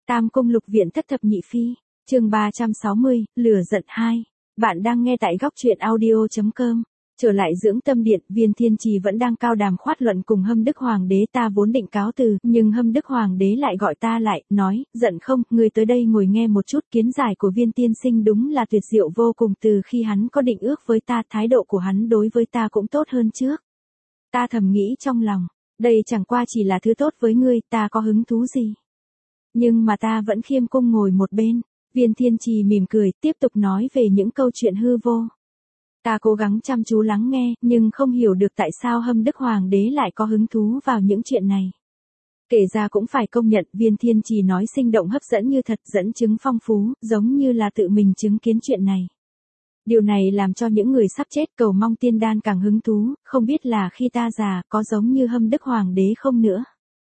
Tam Cung Lục Viện Thất Thập Nhị Phi, chương 360, Lửa Giận 2. Bạn đang nghe tại góc truyện audio.com. Trở lại dưỡng tâm điện, Viên Thiên Trì vẫn đang cao đàm khoát luận cùng Hâm Đức Hoàng đế. Ta vốn định cáo từ, nhưng Hâm Đức Hoàng đế lại gọi ta lại, nói, giận không, ngươi tới đây ngồi nghe một chút. Kiến giải của Viên tiên sinh đúng là tuyệt diệu vô cùng. Từ khi hắn có định ước với ta, thái độ của hắn đối với ta cũng tốt hơn trước. Ta thầm nghĩ trong lòng, đây chẳng qua chỉ là thứ tốt với ngươi, ta có hứng thú gì. Nhưng mà ta vẫn khiêm cung ngồi một bên. Viên Thiên Trì mỉm cười, tiếp tục nói về những câu chuyện hư vô. Ta cố gắng chăm chú lắng nghe, nhưng không hiểu được tại sao Hâm Đức Hoàng đế lại có hứng thú vào những chuyện này. Kể ra cũng phải công nhận, Viên Thiên Trì nói sinh động hấp dẫn như thật, dẫn chứng phong phú, giống như là tự mình chứng kiến chuyện này. Điều này làm cho những người sắp chết cầu mong tiên đan càng hứng thú, không biết là khi ta già, có giống như Hâm Đức Hoàng đế không nữa.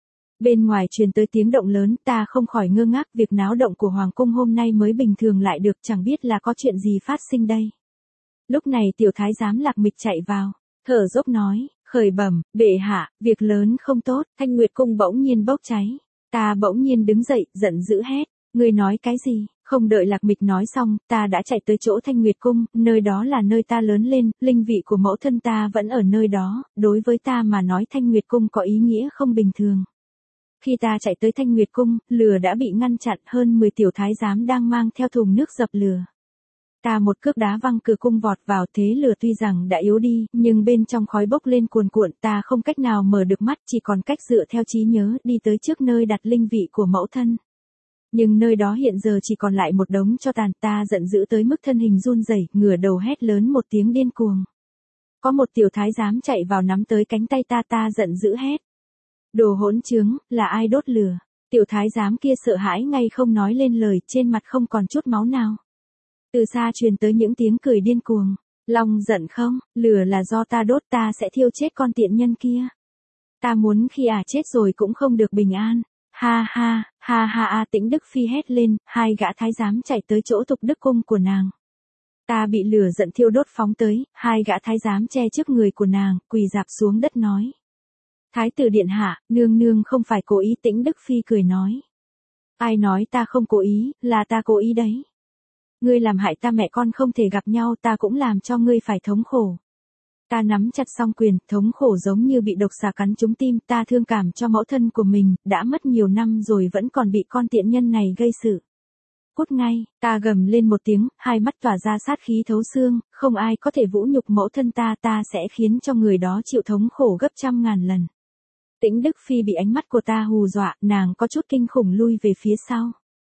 Bên ngoài truyền tới tiếng động lớn, ta không khỏi ngơ ngác, việc náo động của Hoàng cung hôm nay mới bình thường lại được, chẳng biết là có chuyện gì phát sinh đây. Lúc này tiểu thái giám Lạc Mịch chạy vào, thở dốc nói, khởi bẩm, bệ hạ, việc lớn không tốt, Thanh Nguyệt cung bỗng nhiên bốc cháy. Ta bỗng nhiên đứng dậy, giận dữ hét, ngươi nói cái gì? Không đợi Lạc Mịch nói xong, ta đã chạy tới chỗ Thanh Nguyệt cung, nơi đó là nơi ta lớn lên, linh vị của mẫu thân ta vẫn ở nơi đó, đối với ta mà nói Thanh Nguyệt cung có ý nghĩa không bình thường. Khi ta chạy tới Thanh Nguyệt cung, lửa đã bị ngăn chặn, hơn 10 tiểu thái giám đang mang theo thùng nước dập lửa. Ta một cước đá văng cửa cung vọt vào, thế lửa tuy rằng đã yếu đi, nhưng bên trong khói bốc lên cuồn cuộn, ta không cách nào mở được mắt, chỉ còn cách dựa theo trí nhớ, đi tới trước nơi đặt linh vị của mẫu thân. Nhưng nơi đó hiện giờ chỉ còn lại một đống tro tàn, ta giận dữ tới mức thân hình run rẩy, ngửa đầu hét lớn một tiếng điên cuồng. Có một tiểu thái giám chạy vào nắm tới cánh tay ta giận dữ hét. Đồ hỗn trướng, là ai đốt lửa? Tiểu thái giám kia sợ hãi ngay không nói lên lời, trên mặt không còn chút máu nào. Từ xa truyền tới những tiếng cười điên cuồng. Long giận không, lửa là do ta đốt, ta sẽ thiêu chết con tiện nhân kia. Ta muốn khi chết rồi cũng không được bình an. Ha ha, ha ha ha, Tĩnh Đức Phi hét lên, hai gã thái giám chạy tới chỗ Tục Đức cung của nàng. Ta bị lửa giận thiêu đốt phóng tới, hai gã thái giám che trước người của nàng, quỳ rạp xuống đất nói. Thái tử điện hạ, nương nương không phải cố ý. Tĩnh Đức Phi cười nói. Ai nói ta không cố ý, là ta cố ý đấy. Ngươi làm hại ta mẹ con không thể gặp nhau, ta cũng làm cho ngươi phải thống khổ. Ta nắm chặt song quyền, thống khổ giống như bị độc xà cắn trúng tim, ta thương cảm cho mẫu thân của mình, đã mất nhiều năm rồi vẫn còn bị con tiện nhân này gây sự. Cút ngay, ta gầm lên một tiếng, hai mắt tỏa ra sát khí thấu xương, không ai có thể vũ nhục mẫu thân ta, ta sẽ khiến cho người đó chịu thống khổ gấp trăm ngàn lần. Tĩnh Đức Phi bị ánh mắt của ta hù dọa, nàng có chút kinh khủng lui về phía sau.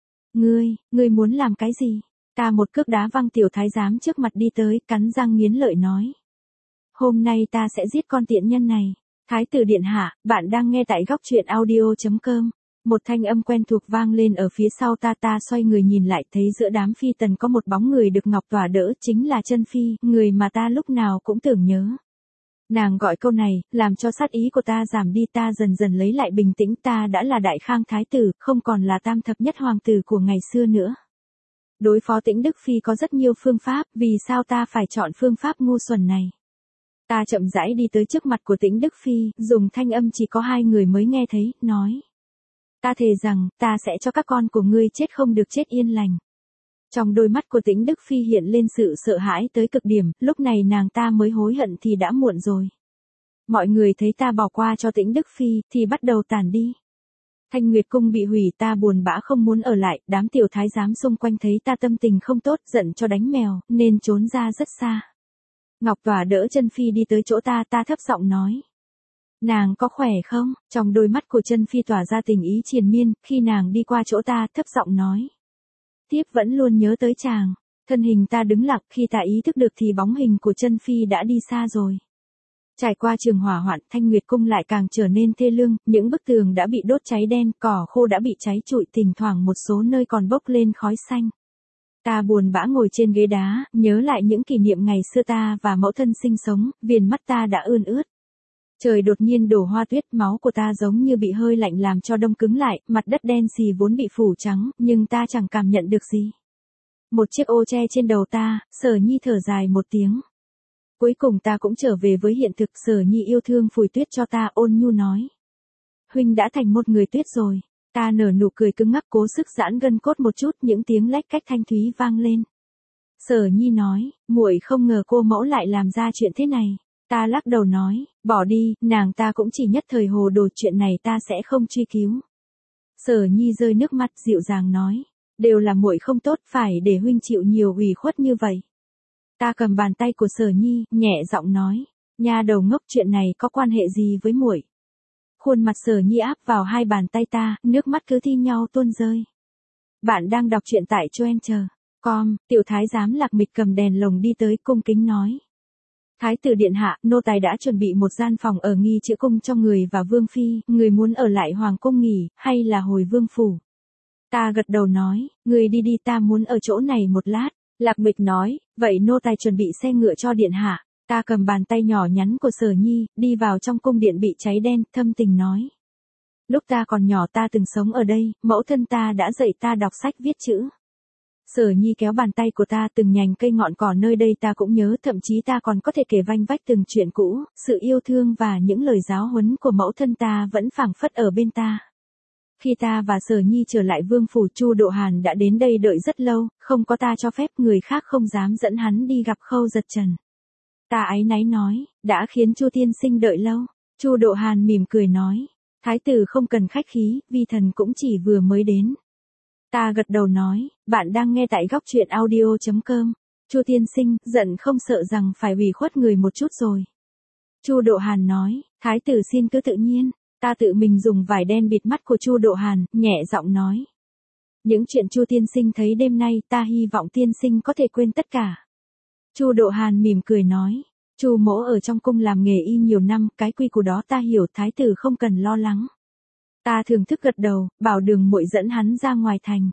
Ngươi muốn làm cái gì? Ta một cước đá văng tiểu thái giám trước mặt đi tới, cắn răng nghiến lợi nói. Hôm nay ta sẽ giết con tiện nhân này. Thái tử điện hạ, bạn đang nghe tại góc truyện audio.com. Một thanh âm quen thuộc vang lên ở phía sau ta xoay người nhìn lại, thấy giữa đám phi tần có một bóng người được Ngọc Tỏa đỡ, chính là Chân Phi, người mà ta lúc nào cũng tưởng nhớ. Nàng gọi câu này, làm cho sát ý của ta giảm đi, ta dần dần lấy lại bình tĩnh, ta đã là Đại Khang thái tử, không còn là tam thập nhất hoàng tử của ngày xưa nữa. Đối phó Tĩnh Đức Phi có rất nhiều phương pháp, vì sao ta phải chọn phương pháp ngu xuẩn này? Ta chậm rãi đi tới trước mặt của Tĩnh Đức Phi, dùng thanh âm chỉ có hai người mới nghe thấy, nói. Ta thề rằng, ta sẽ cho các con của ngươi chết không được chết yên lành. Trong đôi mắt của Tĩnh Đức Phi hiện lên sự sợ hãi tới cực điểm, lúc này nàng ta mới hối hận thì đã muộn rồi. Mọi người thấy ta bỏ qua cho Tĩnh Đức Phi, thì bắt đầu tản đi. Thanh Nguyệt cung bị hủy, ta buồn bã không muốn ở lại, đám tiểu thái giám xung quanh thấy ta tâm tình không tốt, giận cho đánh mèo, nên trốn ra rất xa. Ngọc Tỏa đỡ Chân Phi đi tới chỗ ta thấp giọng nói. Nàng có khỏe không? Trong đôi mắt của Chân Phi tỏa ra tình ý triền miên, khi nàng đi qua chỗ ta thấp giọng nói. Tiếp vẫn luôn nhớ tới chàng. Thân hình ta đứng lặng, khi ta ý thức được thì bóng hình của Chân Phi đã đi xa rồi. Trải qua trường hỏa hoạn, Thanh Nguyệt cung lại càng trở nên thê lương, những bức tường đã bị đốt cháy đen, cỏ khô đã bị cháy trụi, thỉnh thoảng một số nơi còn bốc lên khói xanh. Ta buồn bã ngồi trên ghế đá, nhớ lại những kỷ niệm ngày xưa ta và mẫu thân sinh sống, viền mắt ta đã ươn ướt. Trời đột nhiên đổ hoa tuyết, máu của ta giống như bị hơi lạnh làm cho đông cứng lại, mặt đất đen xì vốn bị phủ trắng, nhưng ta chẳng cảm nhận được gì. Một chiếc ô che trên đầu ta, Sở Nhi thở dài một tiếng. Cuối cùng ta cũng trở về với hiện thực, Sở Nhi yêu thương phủi tuyết cho ta, ôn nhu nói. Huynh đã thành một người tuyết rồi. Ta nở nụ cười cứng ngắc cố sức giãn gân cốt một chút, những tiếng lách cách thanh thúy vang lên. Sở Nhi nói, muội không ngờ cô mẫu lại làm ra chuyện thế này. Ta lắc đầu nói, bỏ đi, nàng ta cũng chỉ nhất thời hồ đồ, chuyện này ta sẽ không truy cứu. Sở Nhi rơi nước mắt dịu dàng nói, đều là muội không tốt, phải để huynh chịu nhiều ủy khuất như vậy. Ta cầm bàn tay của Sở Nhi, nhẹ giọng nói, nha đầu ngốc, chuyện này có quan hệ gì với muội? Khuôn mặt Sở Nhi áp vào hai bàn tay ta, nước mắt cứ thi nhau tuôn rơi. Bạn đang đọc truyện tại choencher.com, tiểu thái giám Lạc Mịch cầm đèn lồng đi tới cung kính nói. Thái tử điện hạ, nô tài đã chuẩn bị một gian phòng ở nghi chữ cung cho người và vương phi, người muốn ở lại hoàng cung nghỉ, hay là hồi vương phủ? Ta gật đầu nói, người đi đi, ta muốn ở chỗ này một lát. Lạc Mịch nói, vậy nô tài chuẩn bị xe ngựa cho điện hạ. Ta cầm bàn tay nhỏ nhắn của Sở Nhi, đi vào trong cung điện bị cháy đen, thâm tình nói. Lúc ta còn nhỏ ta từng sống ở đây, mẫu thân ta đã dạy ta đọc sách viết chữ. Sở Nhi kéo bàn tay của ta, từng nhành cây ngọn cỏ nơi đây ta cũng nhớ, thậm chí ta còn có thể kể vanh vách từng chuyện cũ, sự yêu thương và những lời giáo huấn của mẫu thân ta vẫn phảng phất ở bên ta. Khi ta và Sở Nhi trở lại vương phủ, Chu Độ Hàn đã đến đây đợi rất lâu, không có ta cho phép người khác không dám dẫn hắn đi gặp Khâu Giật Trần. Ta áy náy nói, đã khiến Chu tiên sinh đợi lâu. Chu Độ Hàn mỉm cười nói, thái tử không cần khách khí, vi thần cũng chỉ vừa mới đến. Ta gật đầu nói, bạn đang nghe tại góc truyện audio.com. Chu tiên sinh, giận không sợ rằng phải ủy khuất người một chút rồi. Chu Độ Hàn nói, thái tử xin cứ tự nhiên. Ta tự mình dùng vải đen bịt mắt của Chu Độ Hàn, nhẹ giọng nói. Những chuyện Chu tiên sinh thấy đêm nay, ta hy vọng tiên sinh có thể quên tất cả. Chu Độ Hàn mỉm cười nói, Chu mỗ ở trong cung làm nghề y nhiều năm, cái quy củ đó ta hiểu, thái tử không cần lo lắng. Ta thưởng thức gật đầu, bảo Đường muội dẫn hắn ra ngoài thành.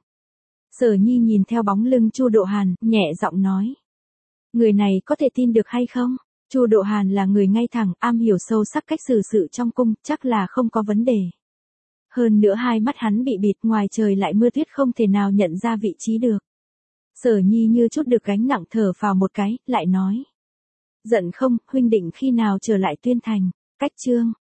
Sở Nhi nhìn theo bóng lưng Chu Độ Hàn, nhẹ giọng nói. Người này có thể tin được hay không? Chu Độ Hàn là người ngay thẳng, am hiểu sâu sắc cách xử sự trong cung, chắc là không có vấn đề. Hơn nữa hai mắt hắn bị bịt, ngoài trời lại mưa tuyết không thể nào nhận ra vị trí được. Sở Nhi như chút được gánh nặng thở vào một cái, lại nói. Giận không, huynh định khi nào trở lại Tuyên Thành? Cách chương